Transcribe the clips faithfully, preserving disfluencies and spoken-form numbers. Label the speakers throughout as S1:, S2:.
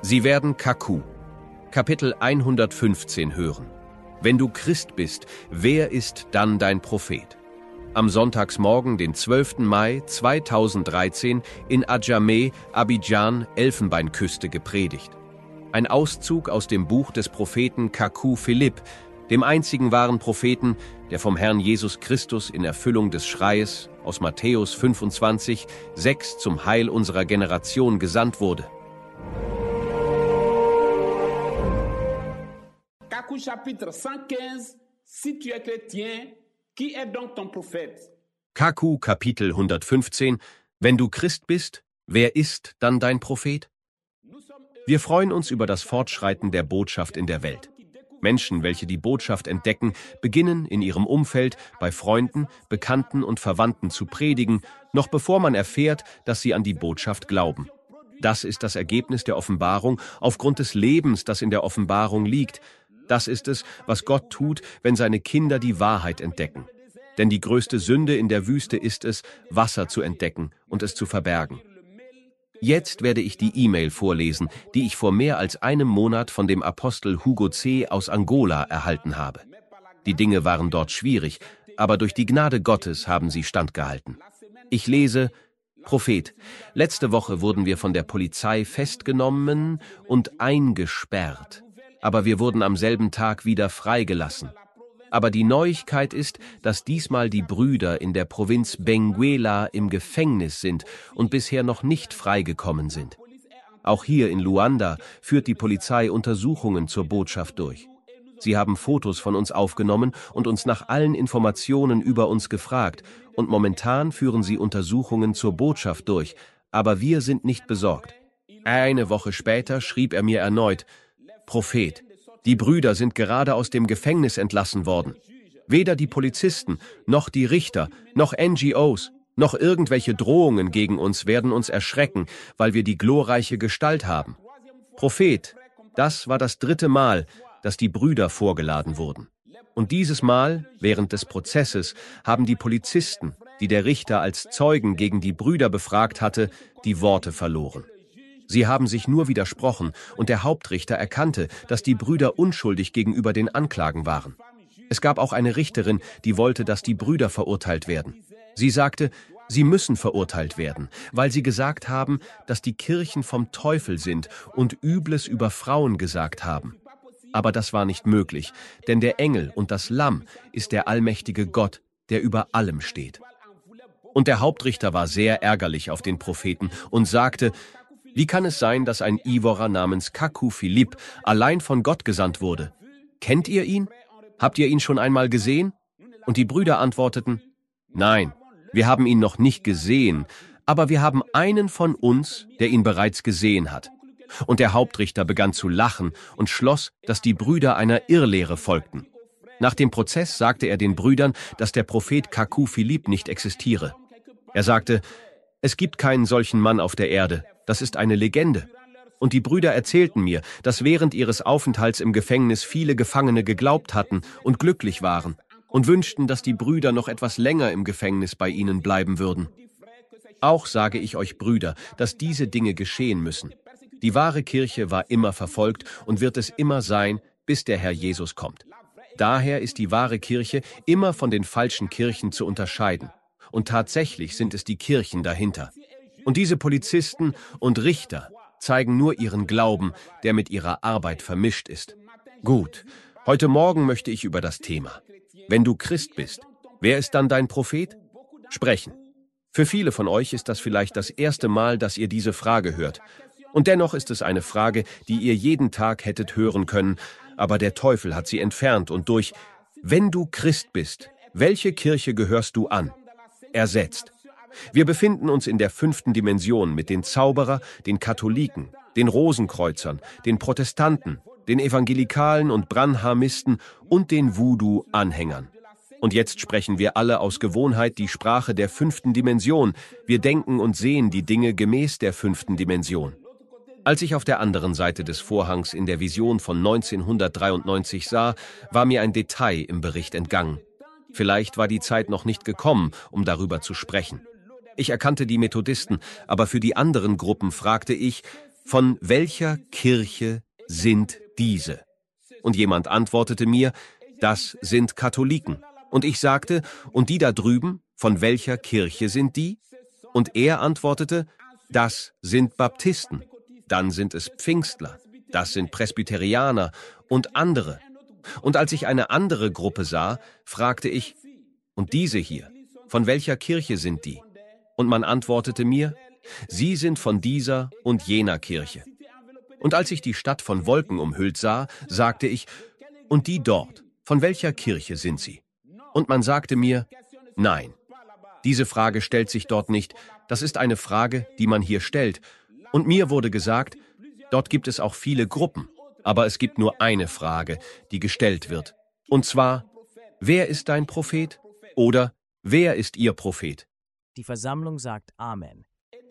S1: Sie werden Kaku, Kapitel hundertfünfzehn hören. Wenn du Christ bist, wer ist dann dein Prophet? Am Sonntagsmorgen, den zwölften Mai zweitausenddreizehn, in Adjamé, Abidjan, Elfenbeinküste gepredigt. Ein Auszug aus dem Buch des Propheten Kaku Philipp, dem einzigen wahren Propheten, der vom Herrn Jesus Christus in Erfüllung des Schreies aus Matthäus fünfundzwanzig, sechs zum Heil unserer Generation gesandt wurde.
S2: Kaku chapitre cent quinze, si tu es chrétien, qui est donc ton prophète?
S1: Kaku Kapitel hundertfünfzehn, wenn du Christ bist, wer ist dann dein Prophet? Wir freuen uns über das Fortschreiten der Botschaft in der Welt. Menschen, welche die Botschaft entdecken, beginnen in ihrem Umfeld bei Freunden, Bekannten und Verwandten zu predigen, noch bevor man erfährt, dass sie an die Botschaft glauben. Das ist das Ergebnis der Offenbarung aufgrund des Lebens, das in der Offenbarung liegt. Das ist es, was Gott tut, wenn seine Kinder die Wahrheit entdecken. Denn die größte Sünde in der Wüste ist es, Wasser zu entdecken und es zu verbergen. Jetzt werde ich die E-Mail vorlesen, die ich vor mehr als einem Monat von dem Apostel Hugo C. aus Angola erhalten habe. Die Dinge waren dort schwierig, aber durch die Gnade Gottes haben sie standgehalten. Ich lese: Prophet, letzte Woche wurden wir von der Polizei festgenommen und eingesperrt, aber wir wurden am selben Tag wieder freigelassen. Aber die Neuigkeit ist, dass diesmal die Brüder in der Provinz Benguela im Gefängnis sind und bisher noch nicht freigekommen sind. Auch hier in Luanda führt die Polizei Untersuchungen zur Botschaft durch. Sie haben Fotos von uns aufgenommen und uns nach allen Informationen über uns gefragt, und momentan führen sie Untersuchungen zur Botschaft durch, aber wir sind nicht besorgt. Eine Woche später schrieb er mir erneut: Prophet, die Brüder sind gerade aus dem Gefängnis entlassen worden. Weder die Polizisten, noch die Richter, noch N G Os, noch irgendwelche Drohungen gegen uns werden uns erschrecken, weil wir die glorreiche Gestalt haben. Prophet, das war das dritte Mal, dass die Brüder vorgeladen wurden. Und dieses Mal, während des Prozesses, haben die Polizisten, die der Richter als Zeugen gegen die Brüder befragt hatte, die Worte verloren. Sie haben sich nur widersprochen, und der Hauptrichter erkannte, dass die Brüder unschuldig gegenüber den Anklagen waren. Es gab auch eine Richterin, die wollte, dass die Brüder verurteilt werden. Sie sagte, sie müssen verurteilt werden, weil sie gesagt haben, dass die Kirchen vom Teufel sind und Übles über Frauen gesagt haben. Aber das war nicht möglich, denn der Engel und das Lamm ist der allmächtige Gott, der über allem steht. Und der Hauptrichter war sehr ärgerlich auf den Propheten und sagte: Wie kann es sein, dass ein Ivorer namens Kaku Philipp allein von Gott gesandt wurde? Kennt ihr ihn? Habt ihr ihn schon einmal gesehen? Und die Brüder antworteten: Nein, wir haben ihn noch nicht gesehen, aber wir haben einen von uns, der ihn bereits gesehen hat. Und der Hauptrichter begann zu lachen und schloss, dass die Brüder einer Irrlehre folgten. Nach dem Prozess sagte er den Brüdern, dass der Prophet Kaku Philipp nicht existiere. Er sagte: Es gibt keinen solchen Mann auf der Erde. Das ist eine Legende. Und die Brüder erzählten mir, dass während ihres Aufenthalts im Gefängnis viele Gefangene geglaubt hatten und glücklich waren und wünschten, dass die Brüder noch etwas länger im Gefängnis bei ihnen bleiben würden. Auch sage ich euch, Brüder, dass diese Dinge geschehen müssen. Die wahre Kirche war immer verfolgt und wird es immer sein, bis der Herr Jesus kommt. Daher ist die wahre Kirche immer von den falschen Kirchen zu unterscheiden. Und tatsächlich sind es die Kirchen dahinter. Und diese Polizisten und Richter zeigen nur ihren Glauben, der mit ihrer Arbeit vermischt ist. Gut, heute Morgen möchte ich über das Thema: Wenn du Christ bist, wer ist dann dein Prophet? Sprechen. Für viele von euch ist das vielleicht das erste Mal, dass ihr diese Frage hört. Und dennoch ist es eine Frage, die ihr jeden Tag hättet hören können, aber der Teufel hat sie entfernt und durch "Wenn du Christ bist, welche Kirche gehörst du an?" ersetzt. Wir befinden uns in der fünften Dimension mit den Zauberer, den Katholiken, den Rosenkreuzern, den Protestanten, den Evangelikalen und Branhamisten und den Voodoo-Anhängern. Und jetzt sprechen wir alle aus Gewohnheit die Sprache der fünften Dimension. Wir denken und sehen die Dinge gemäß der fünften Dimension. Als ich auf der anderen Seite des Vorhangs in der Vision von neunzehnhundertdreiundneunzig sah, war mir ein Detail im Bericht entgangen. Vielleicht war die Zeit noch nicht gekommen, um darüber zu sprechen. Ich erkannte die Methodisten, aber für die anderen Gruppen fragte ich: von welcher Kirche sind diese? Und jemand antwortete mir, das sind Katholiken. Und ich sagte, und die da drüben, von welcher Kirche sind die? Und er antwortete, das sind Baptisten, dann sind es Pfingstler, das sind Presbyterianer und andere. Und als ich eine andere Gruppe sah, fragte ich, und diese hier, von welcher Kirche sind die? Und man antwortete mir, sie sind von dieser und jener Kirche. Und als ich die Stadt von Wolken umhüllt sah, sagte ich, und die dort, von welcher Kirche sind sie? Und man sagte mir, nein, diese Frage stellt sich dort nicht, das ist eine Frage, die man hier stellt. Und mir wurde gesagt, dort gibt es auch viele Gruppen, aber es gibt nur eine Frage, die gestellt wird. Und zwar, wer ist dein Prophet? Oder wer ist ihr Prophet?
S3: Die Versammlung sagt Amen.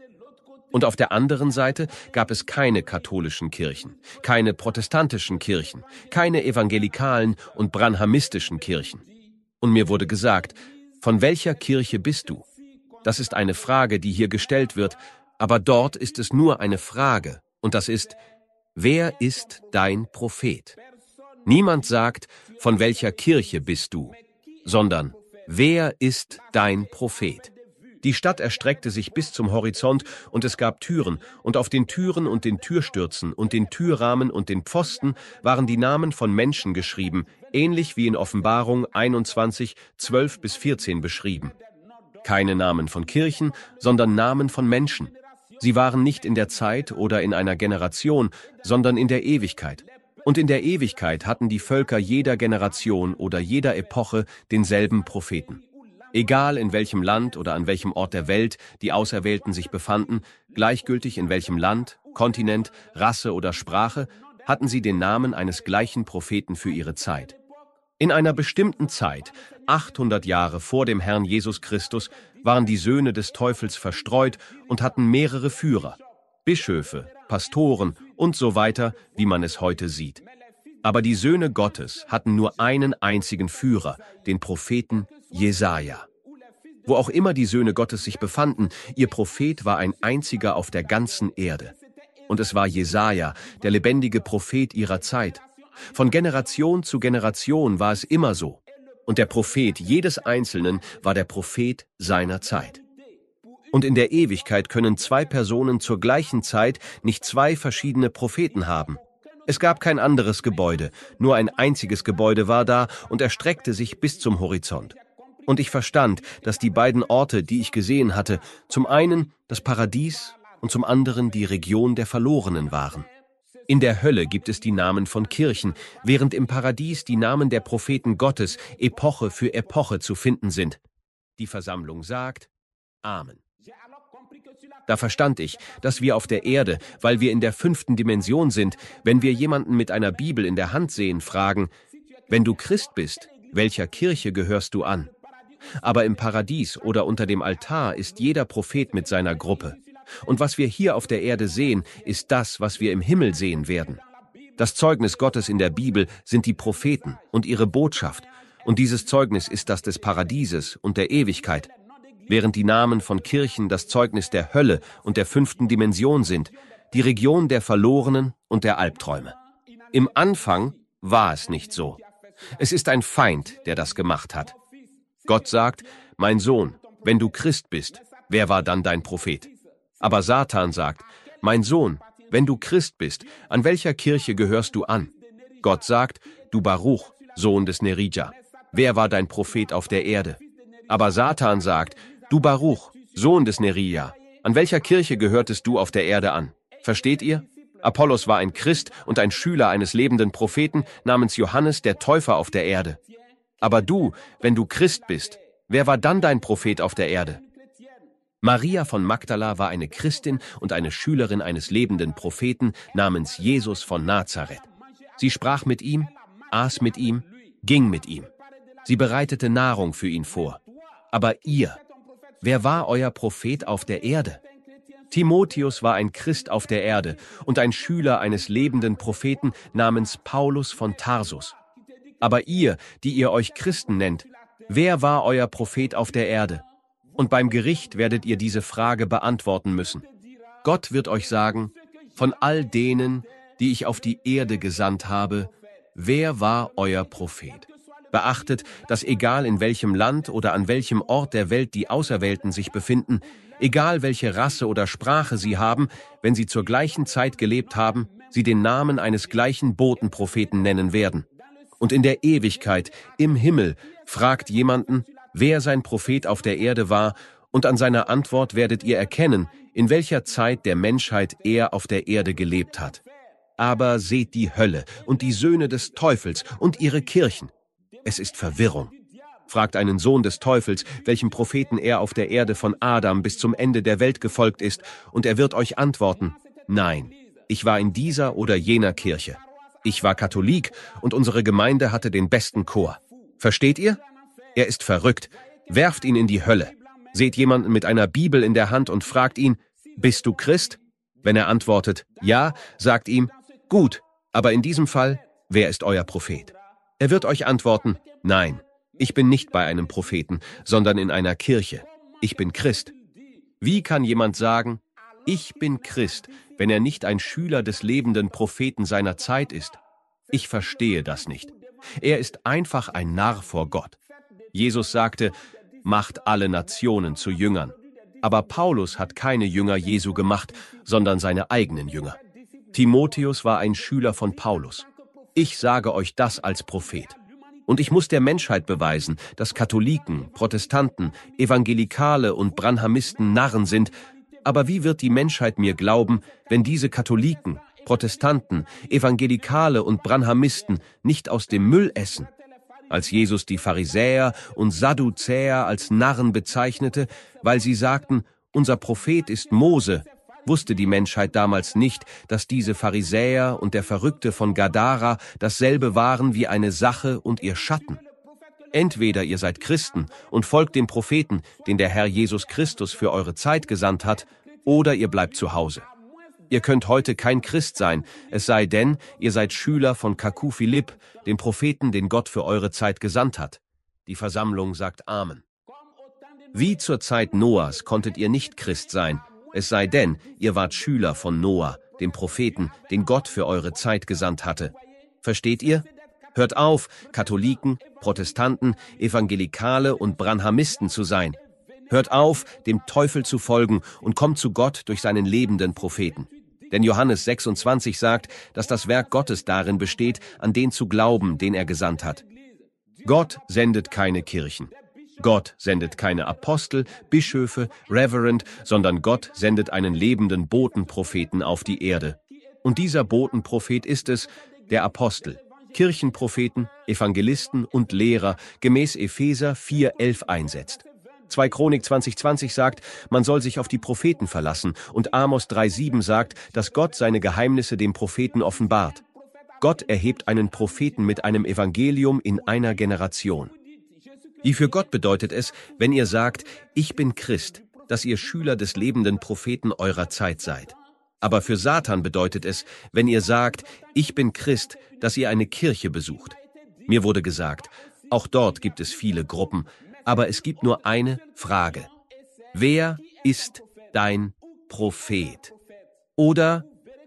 S1: Und auf der anderen Seite gab es keine katholischen Kirchen, keine protestantischen Kirchen, keine evangelikalen und branhamistischen Kirchen. Und mir wurde gesagt, von welcher Kirche bist du? Das ist eine Frage, die hier gestellt wird, aber dort ist es nur eine Frage, und das ist, wer ist dein Prophet? Niemand sagt, von welcher Kirche bist du, sondern wer ist dein Prophet? Die Stadt erstreckte sich bis zum Horizont, und es gab Türen, und auf den Türen und den Türstürzen und den Türrahmen und den Pfosten waren die Namen von Menschen geschrieben, ähnlich wie in Offenbarung einundzwanzig, zwölf bis vierzehn beschrieben. Keine Namen von Kirchen, sondern Namen von Menschen. Sie waren nicht in der Zeit oder in einer Generation, sondern in der Ewigkeit. Und in der Ewigkeit hatten die Völker jeder Generation oder jeder Epoche denselben Propheten. Egal in welchem Land oder an welchem Ort der Welt die Auserwählten sich befanden, gleichgültig in welchem Land, Kontinent, Rasse oder Sprache, hatten sie den Namen eines gleichen Propheten für ihre Zeit. In einer bestimmten Zeit, achthundert Jahre vor dem Herrn Jesus Christus, waren die Söhne des Teufels verstreut und hatten mehrere Führer, Bischöfe, Pastoren und so weiter, wie man es heute sieht. Aber die Söhne Gottes hatten nur einen einzigen Führer, den Propheten Jesaja. Wo auch immer die Söhne Gottes sich befanden, ihr Prophet war ein einziger auf der ganzen Erde. Und es war Jesaja, der lebendige Prophet ihrer Zeit. Von Generation zu Generation war es immer so. Und der Prophet jedes Einzelnen war der Prophet seiner Zeit. Und in der Ewigkeit können zwei Personen zur gleichen Zeit nicht zwei verschiedene Propheten haben. Es gab kein anderes Gebäude, nur ein einziges Gebäude war da und erstreckte sich bis zum Horizont. Und ich verstand, dass die beiden Orte, die ich gesehen hatte, zum einen das Paradies und zum anderen die Region der Verlorenen waren. In der Hölle gibt es die Namen von Kirchen, während im Paradies die Namen der Propheten Gottes Epoche für Epoche zu finden sind. Die Versammlung sagt Amen. Da verstand ich, dass wir auf der Erde, weil wir in der fünften Dimension sind, wenn wir jemanden mit einer Bibel in der Hand sehen, fragen, wenn du Christ bist, welcher Kirche gehörst du an? Aber im Paradies oder unter dem Altar ist jeder Prophet mit seiner Gruppe. Und was wir hier auf der Erde sehen, ist das, was wir im Himmel sehen werden. Das Zeugnis Gottes in der Bibel sind die Propheten und ihre Botschaft. Und dieses Zeugnis ist das des Paradieses und der Ewigkeit. Während die Namen von Kirchen das Zeugnis der Hölle und der fünften Dimension sind, die Region der Verlorenen und der Albträume. Im Anfang war es nicht so. Es ist ein Feind, der das gemacht hat. Gott sagt, mein Sohn, wenn du Christ bist, wer war dann dein Prophet? Aber Satan sagt, mein Sohn, wenn du Christ bist, an welcher Kirche gehörst du an? Gott sagt, du Baruch, Sohn des Nerija, wer war dein Prophet auf der Erde? Aber Satan sagt, du Baruch, Sohn des Nerija, an welcher Kirche gehörtest du auf der Erde an? Versteht ihr? Apollos war ein Christ und ein Schüler eines lebenden Propheten namens Johannes der Täufer auf der Erde. Aber du, wenn du Christ bist, wer war dann dein Prophet auf der Erde? Maria von Magdala war eine Christin und eine Schülerin eines lebenden Propheten namens Jesus von Nazareth. Sie sprach mit ihm, aß mit ihm, ging mit ihm. Sie bereitete Nahrung für ihn vor. Aber ihr, wer war euer Prophet auf der Erde? Timotheus war ein Christ auf der Erde und ein Schüler eines lebenden Propheten namens Paulus von Tarsus. Aber ihr, die ihr euch Christen nennt, wer war euer Prophet auf der Erde? Und beim Gericht werdet ihr diese Frage beantworten müssen. Gott wird euch sagen, von all denen, die ich auf die Erde gesandt habe, wer war euer Prophet? Beachtet, dass egal in welchem Land oder an welchem Ort der Welt die Auserwählten sich befinden, egal welche Rasse oder Sprache sie haben, wenn sie zur gleichen Zeit gelebt haben, sie den Namen eines gleichen Botenpropheten nennen werden. Und in der Ewigkeit, im Himmel, fragt jemanden, wer sein Prophet auf der Erde war, und an seiner Antwort werdet ihr erkennen, in welcher Zeit der Menschheit er auf der Erde gelebt hat. Aber seht die Hölle und die Söhne des Teufels und ihre Kirchen. Es ist Verwirrung. Fragt einen Sohn des Teufels, welchem Propheten er auf der Erde von Adam bis zum Ende der Welt gefolgt ist, und er wird euch antworten, nein, ich war in dieser oder jener Kirche. Ich war Katholik und unsere Gemeinde hatte den besten Chor. Versteht ihr? Er ist verrückt. Werft ihn in die Hölle. Seht jemanden mit einer Bibel in der Hand und fragt ihn, bist du Christ? Wenn er antwortet, ja, sagt ihm, gut, aber in diesem Fall, wer ist euer Prophet? Er wird euch antworten, nein, ich bin nicht bei einem Propheten, sondern in einer Kirche. Ich bin Christ. Wie kann jemand sagen, ich bin Christ, wenn er nicht ein Schüler des lebenden Propheten seiner Zeit ist? Ich verstehe das nicht. Er ist einfach ein Narr vor Gott. Jesus sagte, macht alle Nationen zu Jüngern. Aber Paulus hat keine Jünger Jesu gemacht, sondern seine eigenen Jünger. Timotheus war ein Schüler von Paulus. Ich sage euch das als Prophet. Und ich muss der Menschheit beweisen, dass Katholiken, Protestanten, Evangelikale und Branhamisten Narren sind. Aber wie wird die Menschheit mir glauben, wenn diese Katholiken, Protestanten, Evangelikale und Branhamisten nicht aus dem Müll essen? Als Jesus die Pharisäer und Sadduzäer als Narren bezeichnete, weil sie sagten, unser Prophet ist Mose, wusste die Menschheit damals nicht, dass diese Pharisäer und der Verrückte von Gadara dasselbe waren wie eine Sache und ihr Schatten. Entweder ihr seid Christen und folgt dem Propheten, den der Herr Jesus Christus für eure Zeit gesandt hat, oder ihr bleibt zu Hause. Ihr könnt heute kein Christ sein, es sei denn, ihr seid Schüler von Kaku Philipp, dem Propheten, den Gott für eure Zeit gesandt hat. Die Versammlung sagt Amen. Wie zur Zeit Noahs konntet ihr nicht Christ sein, es sei denn, ihr wart Schüler von Noah, dem Propheten, den Gott für eure Zeit gesandt hatte. Versteht ihr? Hört auf, Katholiken, Protestanten, Evangelikale und Branhamisten zu sein. Hört auf, dem Teufel zu folgen und kommt zu Gott durch seinen lebenden Propheten. Denn Johannes sechsundzwanzig sagt, dass das Werk Gottes darin besteht, an den zu glauben, den er gesandt hat. Gott sendet keine Kirchen. Gott sendet keine Apostel, Bischöfe, Reverend, sondern Gott sendet einen lebenden Botenpropheten auf die Erde. Und dieser Botenprophet ist es, der Apostel, Kirchenpropheten, Evangelisten und Lehrer gemäß Epheser vier elf einsetzt. zwei Chronik zwanzig zwanzig sagt, man soll sich auf die Propheten verlassen, und Amos drei sieben sagt, dass Gott seine Geheimnisse dem Propheten offenbart. Gott erhebt einen Propheten mit einem Evangelium in einer Generation. Wie für Gott bedeutet es, wenn ihr sagt, ich bin Christ, dass ihr Schüler des lebenden Propheten eurer Zeit seid. Aber für Satan bedeutet es, wenn ihr sagt, ich bin Christ, dass ihr eine Kirche besucht. Mir wurde gesagt, auch dort gibt es viele Gruppen, aber es gibt nur eine Frage. Wer ist dein Prophet? Oder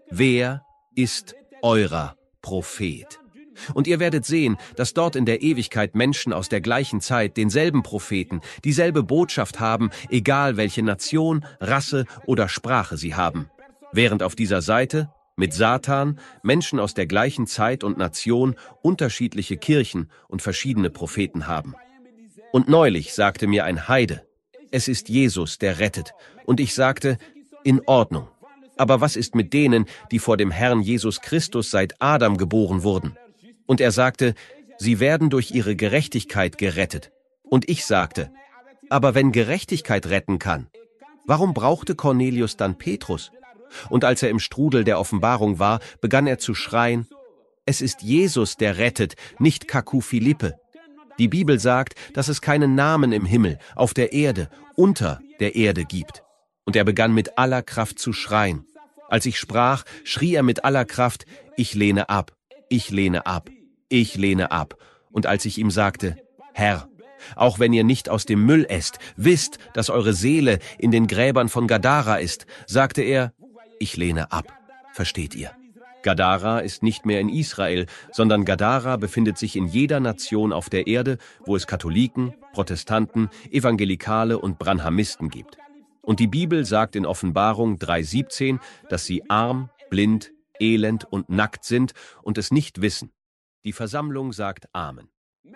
S1: wer ist eurer Prophet? Und ihr werdet sehen, dass dort in der Ewigkeit Menschen aus der gleichen Zeit denselben Propheten, dieselbe Botschaft haben, egal welche Nation, Rasse oder Sprache sie haben. Während auf dieser Seite, mit Satan, Menschen aus der gleichen Zeit und Nation unterschiedliche Kirchen und verschiedene Propheten haben. Und neulich sagte mir ein Heide, es ist Jesus, der rettet. Und ich sagte, in Ordnung. Aber was ist mit denen, die vor dem Herrn Jesus Christus seit Adam geboren wurden? Und er sagte, sie werden durch ihre Gerechtigkeit gerettet. Und ich sagte, aber wenn Gerechtigkeit retten kann, warum brauchte Cornelius dann Petrus? Und als er im Strudel der Offenbarung war, begann er zu schreien, es ist Jesus, der rettet, nicht Kaku Philippe. Die Bibel sagt, dass es keinen Namen im Himmel, auf der Erde, unter der Erde gibt. Und er begann mit aller Kraft zu schreien. Als ich sprach, schrie er mit aller Kraft, ich lehne ab, ich lehne ab. Ich lehne ab. Und als ich ihm sagte, Herr, auch wenn ihr nicht aus dem Müll esst, wisst, dass eure Seele in den Gräbern von Gadara ist, sagte er, ich lehne ab. versteht ihr? Gadara ist nicht mehr in Israel, sondern Gadara befindet sich in jeder Nation auf der Erde, wo es Katholiken, Protestanten, Evangelikale und Branhamisten gibt. Und die Bibel sagt in Offenbarung drei siebzehn, dass sie arm, blind, elend und nackt sind und es nicht wissen. Die Versammlung sagt Amen.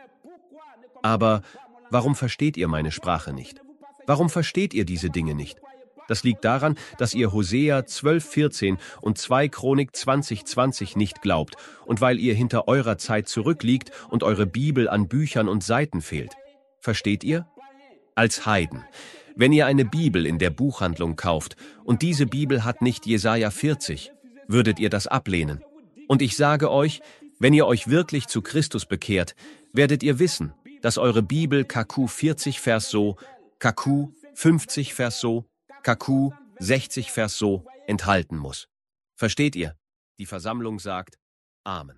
S1: Aber warum versteht ihr meine Sprache nicht? Warum versteht ihr diese Dinge nicht? Das liegt daran, dass ihr Hosea zwölf vierzehn und zwei Chronik zwanzig zwanzig nicht glaubt und weil ihr hinter eurer Zeit zurückliegt und eure Bibel an Büchern und Seiten fehlt. Versteht ihr? Als Heiden. Wenn ihr eine Bibel in der Buchhandlung kauft und diese Bibel hat nicht Jesaja vierzig, würdet ihr das ablehnen. Und ich sage euch, wenn ihr euch wirklich zu Christus bekehrt, werdet ihr wissen, dass eure Bibel K Q vierzig Vers so, K Q fünfzig Vers so, K Q sechzig Vers so enthalten muss. Versteht ihr? Die Versammlung sagt Amen.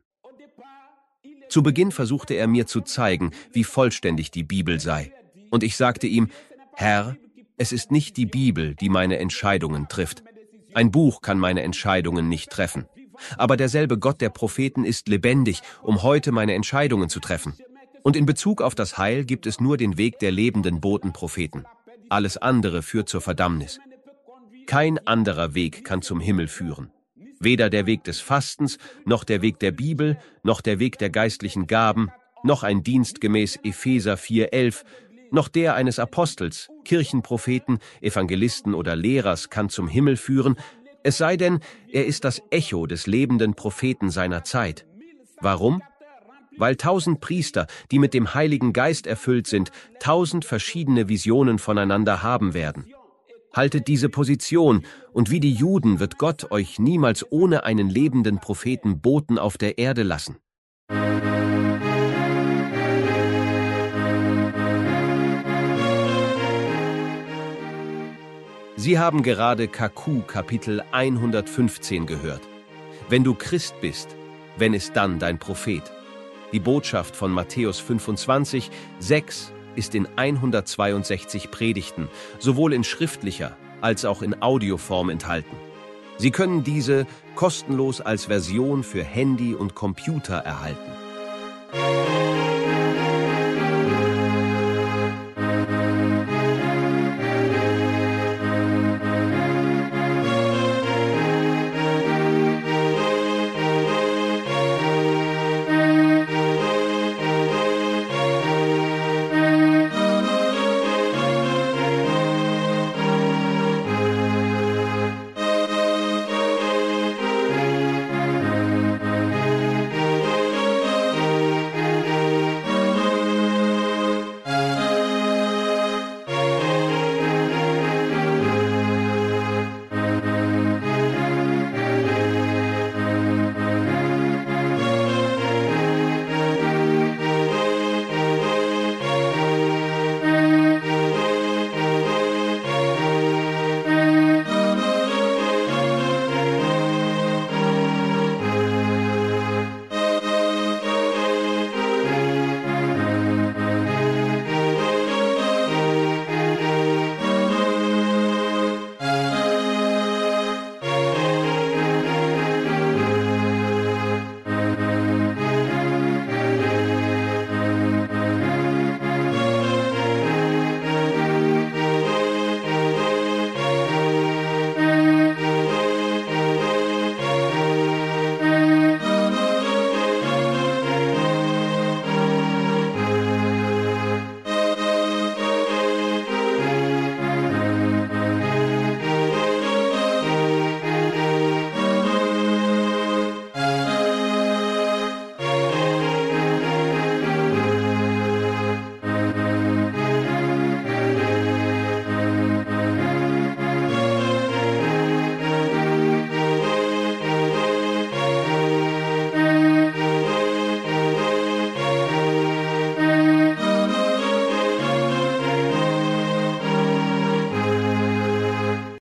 S1: Zu Beginn versuchte er mir zu zeigen, wie vollständig die Bibel sei. Und ich sagte ihm, Herr, es ist nicht die Bibel, die meine Entscheidungen trifft. Ein Buch kann meine Entscheidungen nicht treffen. Aber derselbe Gott der Propheten ist lebendig, um heute meine Entscheidungen zu treffen. Und in Bezug auf das Heil gibt es nur den Weg der lebenden Botenpropheten. Alles andere führt zur Verdammnis. Kein anderer Weg kann zum Himmel führen. Weder der Weg des Fastens, noch der Weg der Bibel, noch der Weg der geistlichen Gaben, noch ein Dienst gemäß Epheser vier elf, noch der eines Apostels, Kirchenpropheten, Evangelisten oder Lehrers kann zum Himmel führen, es sei denn, er ist das Echo des lebenden Propheten seiner Zeit. Warum? Weil tausend Priester, die mit dem Heiligen Geist erfüllt sind, tausend verschiedene Visionen voneinander haben werden. Haltet diese Position, und wie die Juden wird Gott euch niemals ohne einen lebenden Propheten Boten auf der Erde lassen. Sie haben gerade K Q Kapitel hundertfünfzehn gehört. Wenn du Christ bist, wenn ist dann dein Prophet? Die Botschaft von Matthäus fünfundzwanzig, sechs ist in hundertzweiundsechzig Predigten, sowohl in schriftlicher als auch in Audioform enthalten. Sie können diese kostenlos als Version für Handy und Computer erhalten.